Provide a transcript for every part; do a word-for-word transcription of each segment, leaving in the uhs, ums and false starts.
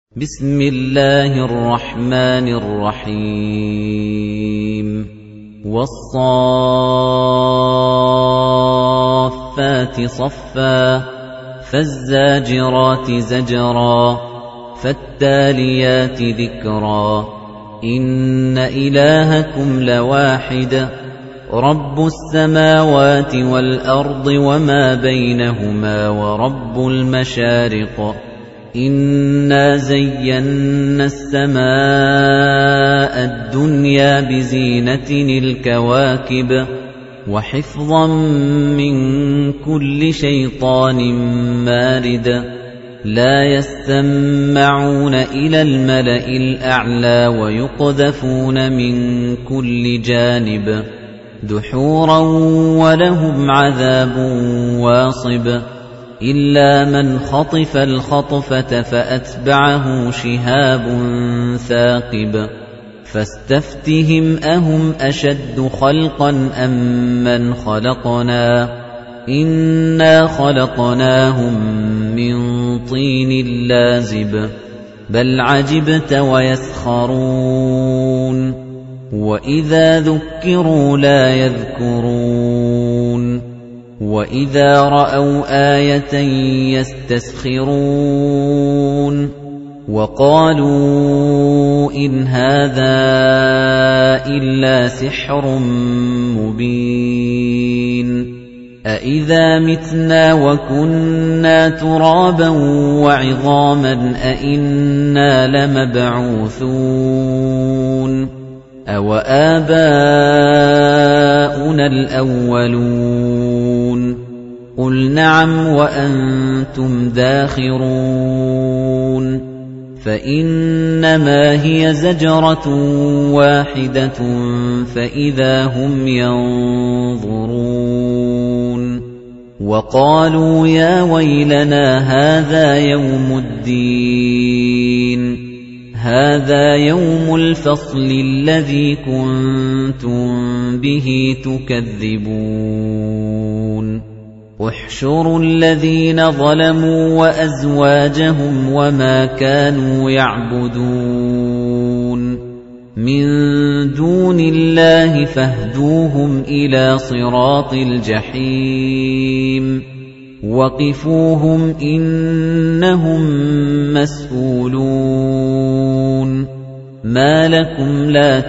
بسم الله الرحمن الرحيم والصافات صفا فالزاجرات زجرا فالتاليات ذكرا إن إلهكم لواحد رب السماوات والأرض وما بينهما ورب المشارق إِنَّا زَيَّنَّا السَّمَاءَ الدُّنْيَا بِزِينَةٍ الْكَوَاكِبِ وَحِفْظًا مِّن كُلِّ شَيْطَانٍ مَّارِدٍ لَّا يَسْتَمَّعُونَ إِلَى الْمَلَإِ الْأَعْلَى وَيُقْذَفُونَ مِن كُلِّ جَانِبٍ دُحُورًا وَلَهُمْ عَذَابٌ وَاصِبٌ إِلَّا مَنْ خَطِفَ الْخَطْفَةَ فَأَتْبَعَهُ شِهَابٌ ثَاقِبٌ فَاسْتَفْتِهِمْ أَهُمْ أَشَدُّ خَلْقًا أَمْ مَنْ خَلَقْنَا إِنَّا خَلَقْنَاهُمْ مِنْ طِينٍ لَازِبٍ بَلْ عَجِبْتَ وَيَسْخَرُونَ وَإِذَا ذُكِّرُوا لَا يَذْكُرُونَ وَإِذَا رَأَوْا آيَةً يَسْتَسْخِرُونَ وَقَالُوا إِنْ هَذَا إِلَّا سِحْرٌ مُبِينٌ أَإِذَا مِتْنَا وَكُنَّا تُرَابًا وَعِظَامًا أَإِنَّا لَمَبْعُوثُونَ أَوَآبَاؤُنَا الْأَوَّلُونَ قُلْ نَعَمْ وَأَنْتُمْ دَاخِرُونَ فَإِنَّمَا هِيَ زَجْرَةٌ وَاحِدَةٌ فَإِذَا هُمْ يَنظُرُونَ وَقَالُوا يَا وَيْلَنَا هَذَا يَوْمُ الدِّينِ هَذَا يَوْمُ الْفَصْلِ الَّذِي كُنتُم بِهِ تُكَذِّبُونَ احْشُرُوا الَّذِينَ ظَلَمُوا وَأَزْوَاجَهُمْ وَمَا كَانُوا يَعْبُدُونَ مِن دُونِ اللَّهِ فَاهْدُوهُمْ إِلَى صِرَاطِ الْجَحِيمِ وَقِفُوهُمْ إِنَّهُم مَّسْئُولُونَ مَا لَكُمْ لَا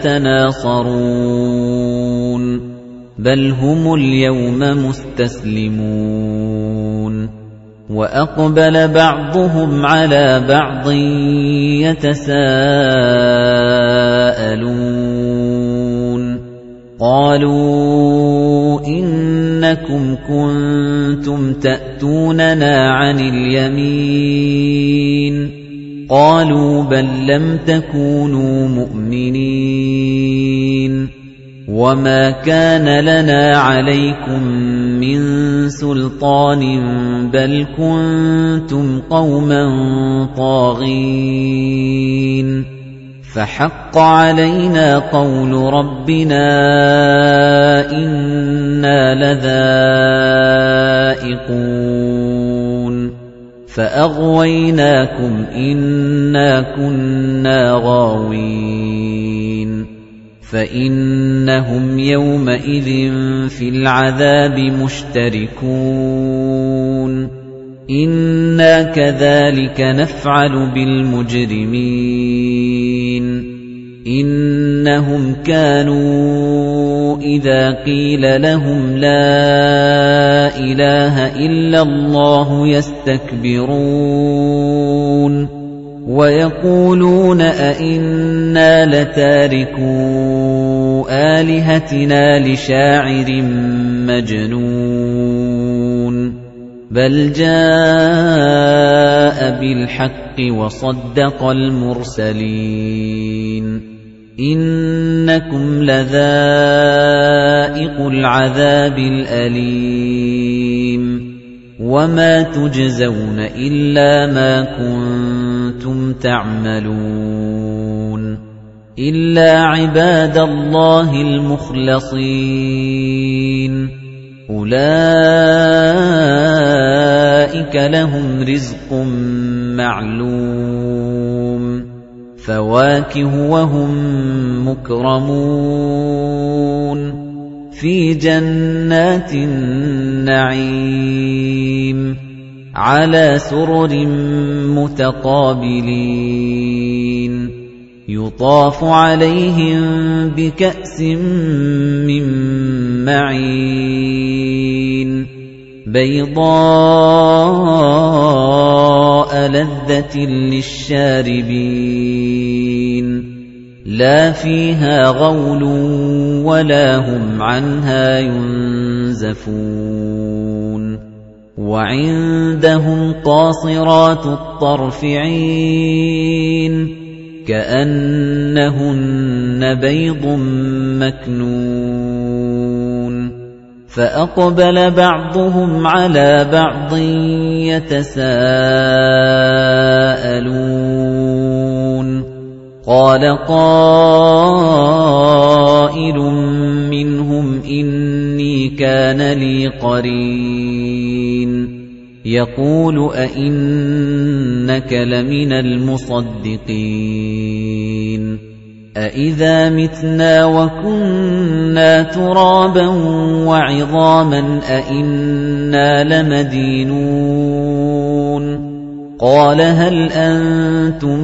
تَنَاصَرُونَ بَلْ هُمُ الْيَوْمَ مُسْتَسْلِمُونَ وَأَقْبَلَ بَعْضُهُمْ عَلَى بَعْضٍ يَتَسَاءَلُونَ قَالُوا إِنَّكُمْ كُنتُمْ تَأْتُونَنَا عَنِ الْيَمِينِ قَالُوا بَل لَّمْ تَكُونُوا مُؤْمِنِينَ وَمَا كَانَ لَنَا عَلَيْكُمْ مِنْ سُلْطَانٍ بَلْ كُنتُمْ قَوْمًا طَاغِينَ فَحَقَّ عَلَيْنَا قَوْلُ رَبِّنَا إِنَّا لَذَائِقُونَ فَأَغْوَيْنَاكُمْ إِنَّا كُنَّا غَاوِينَ فَإِنَّهُمْ يَوْمَئِذٍ فِي الْعَذَابِ مُشْتَرِكُونَ إِنَّا كَذَلِكَ نَفْعَلُ بِالْمُجْرِمِينَ إِنَّهُمْ كَانُوا إِذَا قِيلَ لَهُمْ لَا إِلَٰهَ إِلَّا اللَّهُ يَسْتَكْبِرُونَ وَيَقُولُونَ أَإِنَّا لَتَارِكُو آلِهَتِنَا لِشَاعِرٍ مَّجْنُونٍ بَلْ جَاءَ بِالْحَقِّ وَصَدَّقَ الْمُرْسَلِينَ إِنَّكُمْ لَذَائِقُو الْعَذَابِ الْأَلِيمِ وَمَا تُجْزَوْنَ إِلَّا مَا كُنتُمْ تَعْمَلُونَ إِلَّا عِبَادَ اللَّهِ الْمُخْلَصِينَ أُولَئِكَ لَهُمْ رِزْقٌ مَّعْلُومٌ فَوَاكِهُ وَهُم مُّكْرَمُونَ فِي جَنَّاتِ النَّعِيمِ عَلَى سُرُرٍ مُّتَقَابِلِينَ يُطَافُ عَلَيْهِم بِكَأْسٍ مِّن مَّعِينٍ بَيْضَاءَ لَذَّةٍ لِّلشَّارِبِينَ لَا فِيهَا غَوْلٌ وَلَا هُمْ عَنْهَا يُنزَفُونَ وَعِندَهُمْ قَاصِرَاتُ الطَّرْفِ عِينٌ كَأَنَّهُنَّ بَيْضٌ مَّكْنُونٌ فَأَقْبَلَ بَعْضُهُمْ عَلَىٰ بَعْضٍ يَتَسَاءَلُونَ قَالَ قَائِلٌ مِّنْهُمْ إِنِّي كَانَ لِي قَرِينٌ يَقُولُ أَإِنَّكَ لَمِنَ الْمُصَدِّقِينَ أَإِذَا مِتْنَا وَكُنَّا تُرَابًا وَعِظَامًا أَإِنَّا لَمَدِينُونَ قَالَ هَلْ أَنتُم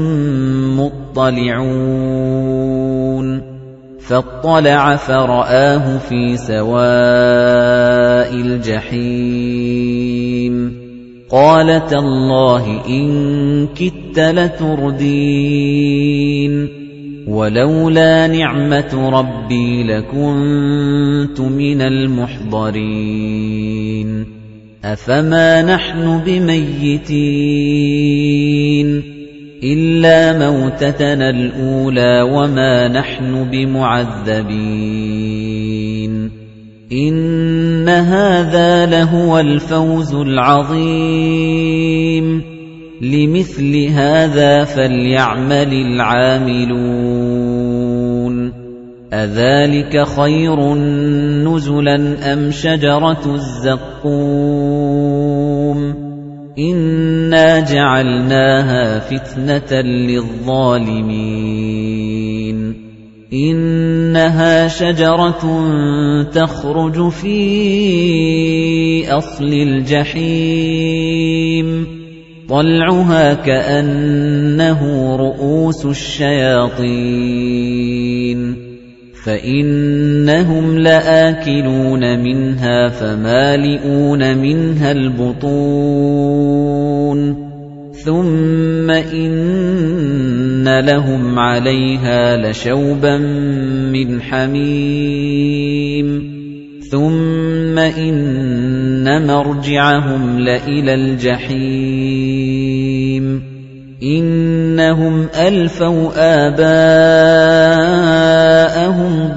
مُّطَّلِعُونَ فَاطَّلَعَ فَرَآهُ فِي سَوَاءِ الْجَحِيمِ قَالَ تَاللَّهِ إِن كِدتَّ لَتُرْدِينِ وَلَوْلَا نِعْمَةُ رَبِّي لَكُنتُ مِنَ الْمُحْضَرِينَ أَفَمَا نَحْنُ بِمَيِّتِينَ إِلَّا مَوْتَتَنَا الْأُولَى وَمَا نَحْنُ بِمُعَذَّبِينَ إِنَّ هَذَا لَهُوَ الْفَوْزُ الْعَظِيمُ لِمِثْلِ هَذَا فَلْيَعْمَلِ الْعَامِلُونَ أَذَلِكَ خَيْرٌ نُزُلًا أَمْ شَجَرَةُ الزَّقُّومِ إِنَّا جَعَلْنَاهَا فِتْنَةً لِّلظَّالِمِينَ إِنَّهَا شَجَرَةٌ تَخْرُجُ فِي أَصْلِ الْجَحِيمِ طَلْعُهَا كَأَنَّهُ رُءُوسُ الشَّيَاطِينِ فَإِنَّهُمْ لَآكِلُونَ مِنْهَا فَمَالِئُونَ مِنْهَا الْبُطُونَ ثُمَّ إِنَّ لَهُمْ عَلَيْهَا لَشَوْبًا مِّنْ حَمِيمٍ ثُمَّ إِنَّ مَرْجِعَهُمْ لَإِلَى الْجَحِيمِ إِنَّهُمْ أَلْفَوْا آبَاءَهُمْ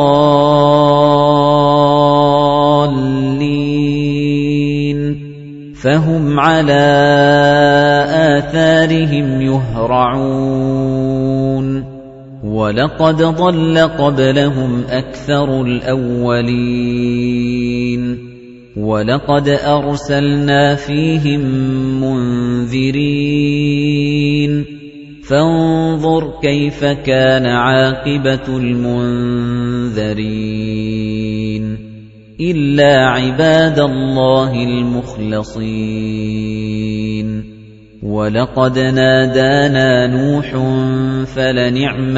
ضَالِّينَ فَهُمْ عَلَىٰ آثَارِهِمْ يُهْرَعُونَ وَلَقَدْ ضَلَّ قَبْلَهُمْ أَكْثَرُ الْأَوَّلِينَ وَلَقَدْ أَرْسَلْنَا فِيهِم مُّنذِرِينَ فَانظُرْ كَيْفَ كَانَ عَاقِبَةُ الْمُنذَرِينَ إِلَّا عِبَادَ اللَّهِ الْمُخْلَصِينَ وَلَقَدْ نَادَانَا نُوحٌ فَلَنِعْمَ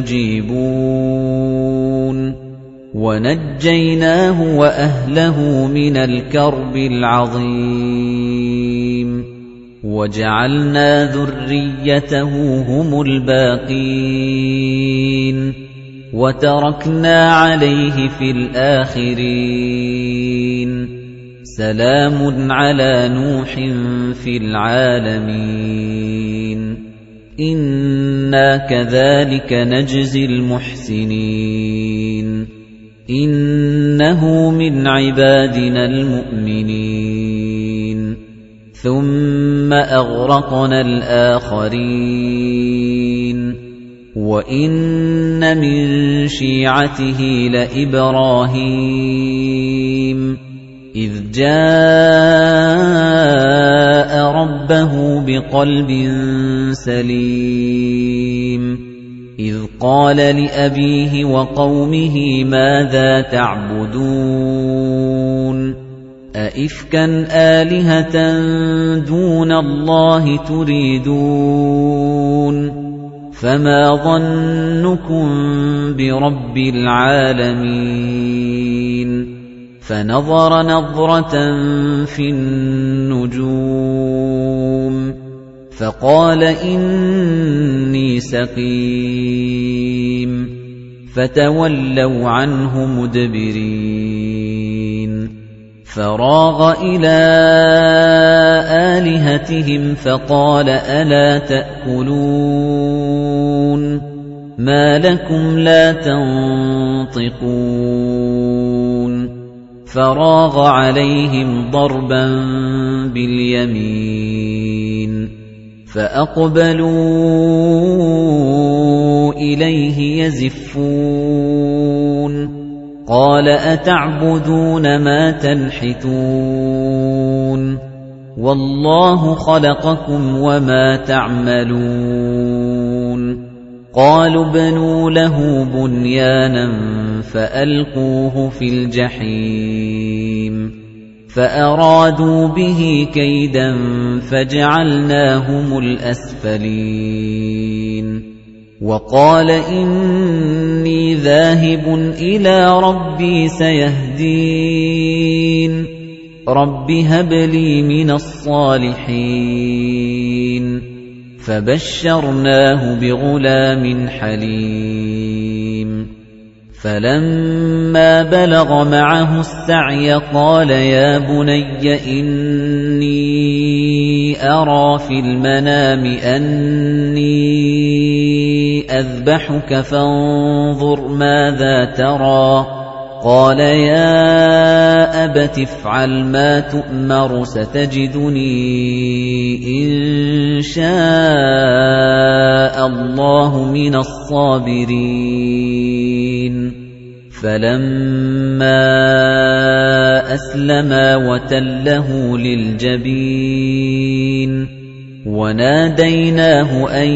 الْمُجِيبُونَ وَنَجَّيْنَاهُ وَأَهْلَهُ مِنَ الْكَرْبِ الْعَظِيمِ وَجَعَلْنَا ذُرِّيَّتَهُ هُمُ الْبَاقِينَ وَتَرَكْنَا عَلَيْهِ فِي الْآخِرِينَ سَلَامٌ عَلَى نُوحٍ فِي الْعَالَمِينَ إِنَّا كَذَلِكَ نَجْزِي الْمُحْسِنِينَ إِنَّهُ مِنْ عِبَادِنَا الْمُؤْمِنِينَ ثُمَّ أَغْرَقْنَا الْآخَرِينَ وَإِنَّ مِن شِيعَتِهِ لَإِبْرَاهِيمَ إِذْ جَاءَ رَبَّهُ بِقَلْبٍ سَلِيمٍ إِذْ قَالَ لِأَبِيهِ وَقَوْمِهِ مَاذَا تَعْبُدُونَ أَئِفْكًا آلِهَةً دُونَ اللَّهِ تُرِيدُونَ فَمَا ظَنُّكُم بِرَبِّ الْعَالَمِينَ فَنَظَرَ نَظْرَةً فِي النُّجُومِ فَقَالَ إِنِّي سَقِيمٌ فَتَوَلَّوْا عَنْهُ مُدْبِرِينَ فَرَاغَ إِلَىٰ آلِهَتِهِمْ فَقَالَ أَلَا تَأْكُلُونَ مَا لَكُمْ لَا تَنطِقُونَ فَرَاغَ عَلَيْهِمْ ضَرْبًا بِالْيَمِينِ فَأَقْبَلُوا إِلَيْهِ يَزِفُّونَ قَالَ أَتَعْبُدُونَ مَا تَنْحِتُونَ وَاللَّهُ خَلَقَكُمْ وَمَا تَعْمَلُونَ قَالُوا ابْنُوا لَهُ بُنْيَانًا فَأَلْقُوهُ فِي الْجَحِيمِ فَأَرَادُوا بِهِ كَيْدًا فَجَعَلْنَاهُمُ الْأَسْفَلِينَ وَقَالَ إِنِّي ذَاهِبٌ إِلَىٰ رَبِّي سَيَهْدِينِ رَبِّ هَبْ لِي مِنَ الصَّالِحِينَ فَبَشَّرْنَاهُ بِغُلَامٍ حَلِيمٍ فَلَمَّا بَلَغَ مَعَهُ السَّعْيَ قَالَ يَا بُنَيَّ إِنِّي أَرَىٰ فِي الْمَنَامِ أَنِّي أَذْبَحُكَ فَانظُرْ مَاذَا تَرَىٰ قَالَ يَا أَبَتِ افْعَلْ مَا تُؤْمَرُ سَتَجِدُنِي إِن شَاءَ اللَّهُ مِنَ الصَّابِرِينَ فَلَمَّا أَسْلَمَا وَتَلَّهُ لِلْجَبِينِ وَنَادَيْنَاهُ أَن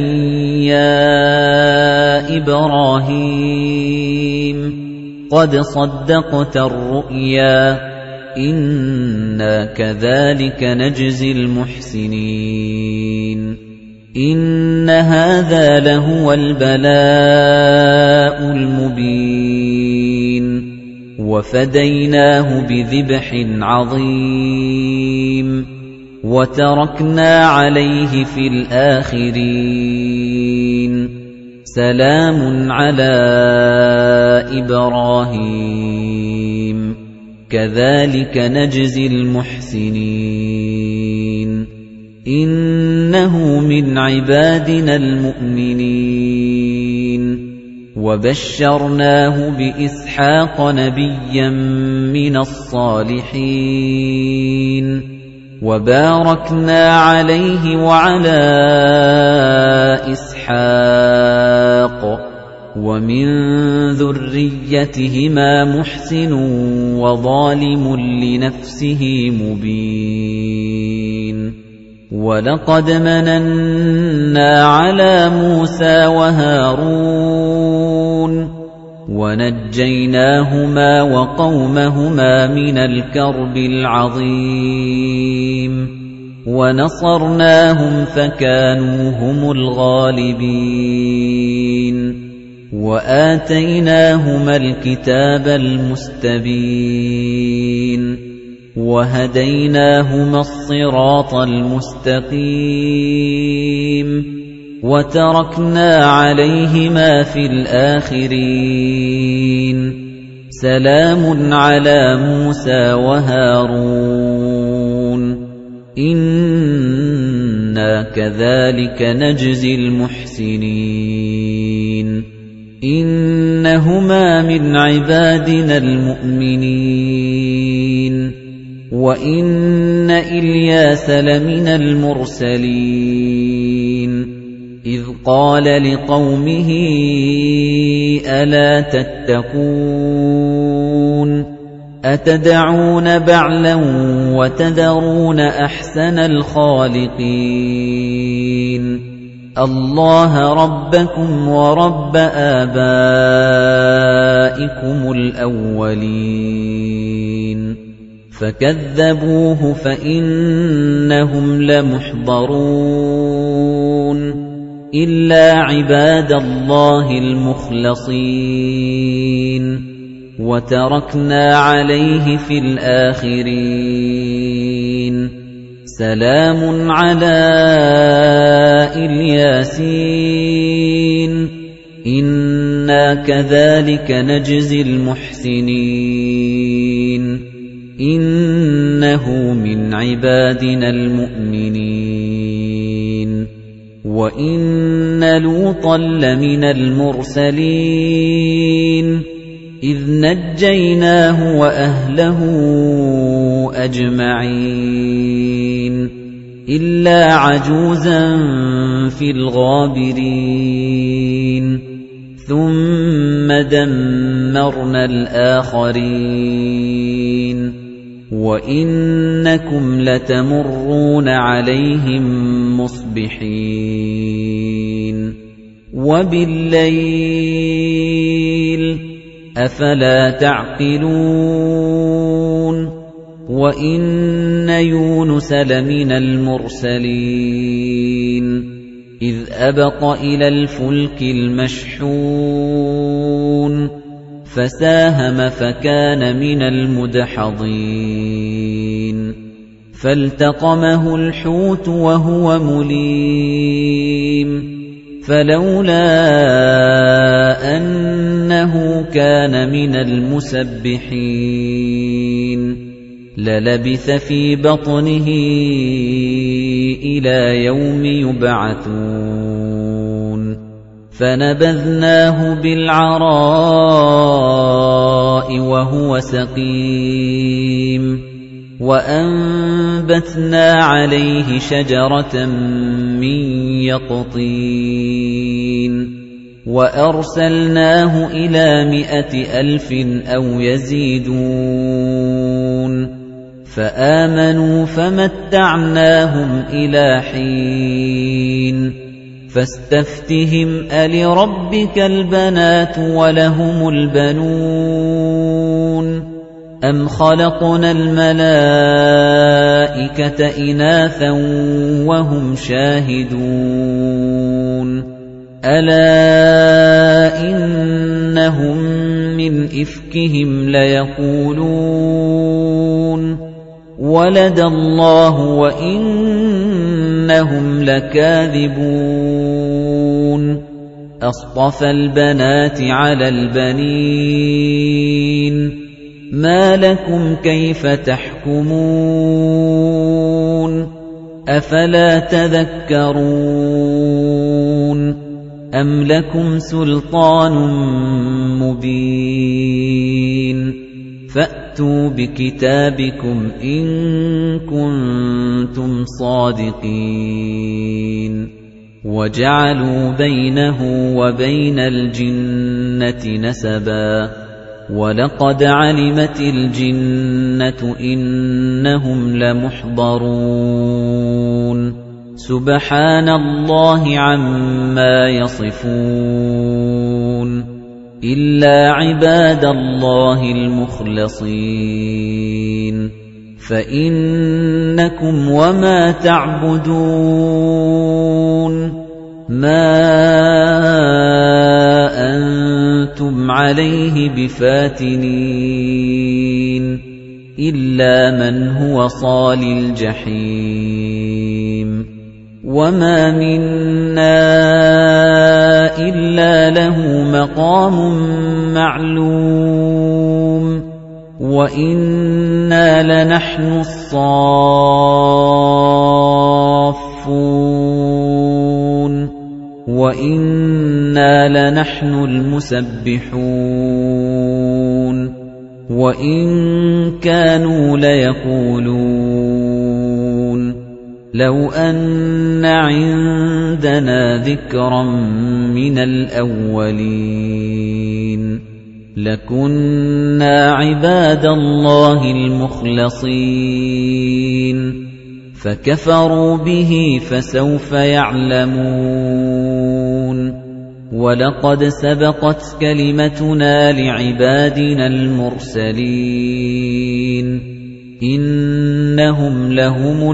يَا إِبْرَاهِيمُ قَدْ صَدَّقْتَ الرُّؤْيَا إِنَّا كَذَلِكَ نَجْزِي الْمُحْسِنِينَ إِنَّ هَذَا لَهُوَ الْبَلَاءُ الْمُبِينُ وَفَدَيْنَاهُ بِذِبْحٍ عَظِيمٍ وَتَرَكْنَا عَلَيْهِ فِي الْآخِرِينَ سَلَامٌ عَلَىٰ إِبْرَاهِيمَ كَذَلِكَ نَجْزِي الْمُحْسِنِينَ إِنَّهُ مِنْ عِبَادِنَا الْمُؤْمِنِينَ وَبَشَّرْنَاهُ بِإِسْحَاقَ نَبِيًّا مِنَ الصَّالِحِينَ وَبَارَكْنَا عَلَيْهِ وَعَلَىٰ إِسْحَاقَ وَمِن ذُرِّيَّتِهِمَا مُحْسِنٌ وَظَالِمٌ لِّنَفْسِهِ مُبِينٌ وَلَقَدْ مَنَنَّا عَلَىٰ مُوسَىٰ وَهَارُونَ وَنَجَّيْنَاهُمَا وَقَوْمَهُمَا مِنَ الْكَرْبِ الْعَظِيمِ وَنَصَرْنَاهُمْ فَكَانُوا هُمُ الْغَالِبِينَ وَآتَيْنَاهُمَا الْكِتَابَ الْمُسْتَبِينَ وَهَدَيْنَاهُمَا الصِّرَاطَ الْمُسْتَقِيمَ وَتَرَكْنَا عَلَيْهِمَا فِي الْآخِرِينَ سَلَامٌ عَلَىٰ مُوسَىٰ وَهَارُونَ إِنَّا كَذَلِكَ نَجْزِي الْمُحْسِنِينَ إِنَّهُمَا مِنْ عِبَادِنَا الْمُؤْمِنِينَ وَإِنَّ إِلْيَاسَ لَمِنَ الْمُرْسَلِينَ إِذْ قَالَ لِقَوْمِهِ أَلَا تَتَّقُونَ أَتَدْعُونَ بَعْلًا وَتَذَرُونَ أَحْسَنَ الْخَالِقِينَ اللَّهَ رَبَّكُمْ وَرَبَّ آبَائِكُمُ الْأَوَّلِينَ فَكَذَّبُوهُ فَإِنَّهُمْ لَمُحْضَرُونَ إِلَّا عِبَادَ اللَّهِ الْمُخْلَصِينَ وَتَرَكْنَا عَلَيْهِ فِي الْآخِرِينَ سَلَامٌ عَلَىٰ الْيَاسِينَ إِنَّا كَذَلِكَ نَجْزِي الْمُحْسِنِينَ إِنَّهُ مِنْ عِبَادِنَا الْمُؤْمِنِينَ وَإِنَّ لُوطًا لَّمِنَ الْمُرْسَلِينَ إِذْ نَجَّيْنَاهُ وَأَهْلَهُ أَجْمَعِينَ إِلَّا عَجُوزًا فِي الْغَابِرِينَ ثُمَّ دَمَّرْنَا الْآخَرِينَ وَإِنَّكُمْ لَتَمُرُّونَ عَلَيْهِم مُّصْبِحِينَ وَبِاللَّيْلِ أَفَلَا تَعْقِلُونَ وَإِنَّ يُونُسَ لَمِنَ الْمُرْسَلِينَ إِذْ أَبَقَ إِلَى الْفُلْكِ الْمَشْحُونِ فَسَاهَمَ فَكَانَ مِنَ الْمُدْحَضِينَ فَالْتَقَمَهُ الْحُوتُ وَهُوَ مُلِيمٌ فَلَوْلَا أَنَّهُ كَانَ مِنَ الْمُسَبِّحِينَ لَلَبِثَ فِي بَطْنِهِ إِلَى يَوْمِ يُبْعَثُونَ فَنَبَذْنَاهُ بِالْعَرَاءِ وَهُوَ سَقِيمٌ وَأَنبَتْنَا عَلَيْهِ شَجَرَةً مِّن يَقْطِينٍ وَأَرْسَلْنَاهُ إِلَى مِائَةِ أَلْفٍ أَوْ يَزِيدُونَ فَآمَنُوا فَمَتَّعْنَاهُمْ إِلَى حِينٍ فَاسْتَفْتِهِمْ أَلِرَبِّكَ الْبَنَاتُ وَلَهُمُ الْبَنُونَ أَمْ خَلَقْنَا الْمَلَائِكَةَ إِنَاثًا وَهُمْ شَاهِدُونَ أَلَا إِنَّهُمْ مِنْ إِفْكِهِمْ لَيَقُولُونَ وَلَدَ اللَّهُ وَإِنَّهُمْ لَكَاذِبُونَ أَصْطَفَى الْبَنَاتِ عَلَى الْبَنِينَ مَا لَكُمْ كَيْفَ تَحْكُمُونَ أَفَلَا تَذَكَّرُونَ أَمْ لَكُمْ سُلْطَانٌ مُّبِينٌ فَأْتُوا بِكِتَابِكُمْ إِن كُنتُمْ صَادِقِينَ وَجَعَلُوا بَيْنَهُ وَبَيْنَ الْجِنَّةِ نَسَبًا وَلَقَدْ عَلِمَتِ الْجِنَّةُ إِنَّهُمْ لَمُحْضَرُونَ سُبْحَانَ اللَّهِ عَمَّا يَصِفُونَ إِلَّا عِبَادَ اللَّهِ الْمُخْلَصِينَ فَإِنَّكُمْ وَمَا تَعْبُدُونَ مَا أَنتُمْ عَلَيْهِ بِفَاتِنِينَ إِلَّا مَنْ هُوَ صَالِ الْجَحِيمِ وَمَا مِنَّا إِلَّا لَهُ مَقَامٌ مَّعْلُومٌ وَإِنَّا لَنَحْنُ الصَّافُّونَ وَإِنَّا لَنَحْنُ الْمُسَبِّحُونَ وَإِن كَانُوا لَيَقُولُونَ لَوْ أَنَّ عِندَنَا ذِكْرًا مِنَ الْأَوَّلِينَ لَكُنَّا عِبَادَ اللَّهِ الْمُخْلَصِينَ فَكَفَرُوا بِهِ فَسَوْفَ يَعْلَمُونَ وَلَقَدْ سَبَقَتْ كَلِمَتُنَا لِعِبَادِنَا الْمُرْسَلِينَ إِنَّهُمْ لَهُمُ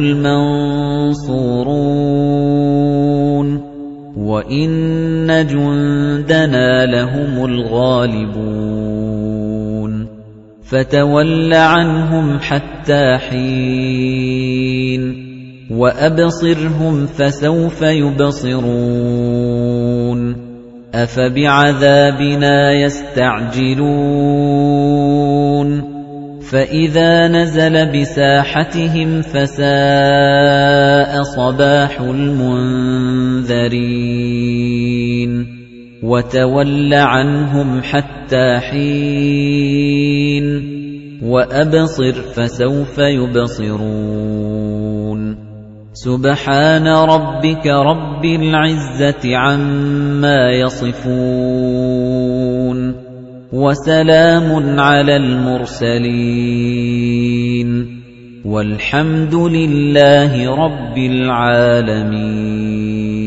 الْمَنصُورُونَ وَإِنَّ جُندَنَا لَهُمُ الْغَالِبُونَ فَتَوَلَّ عَنْهُمْ حَتَّىٰ حِينٍ وَأَبْصِرْهُمْ فَسَوْفَ يُبْصِرُونَ أَفَبِعَذَابِنَا يَسْتَعْجِلُونَ فَإِذَا نَزَلَ بِسَاحَتِهِمْ فَسَاءَ صَبَاحُ الْمُنذَرِينَ وَتَوَلَّ عَنْهُمْ حَتَّىٰ حِينٍ وَأَبْصِرْ فَسَوْفَ يُبْصِرُونَ سُبْحَانَ رَبِّكَ رَبِّ الْعِزَّةِ عَمَّا يَصِفُونَ وَسَلَامٌ عَلَى الْمُرْسَلِينَ وَالْحَمْدُ لِلَّهِ رَبِّ الْعَالَمِينَ.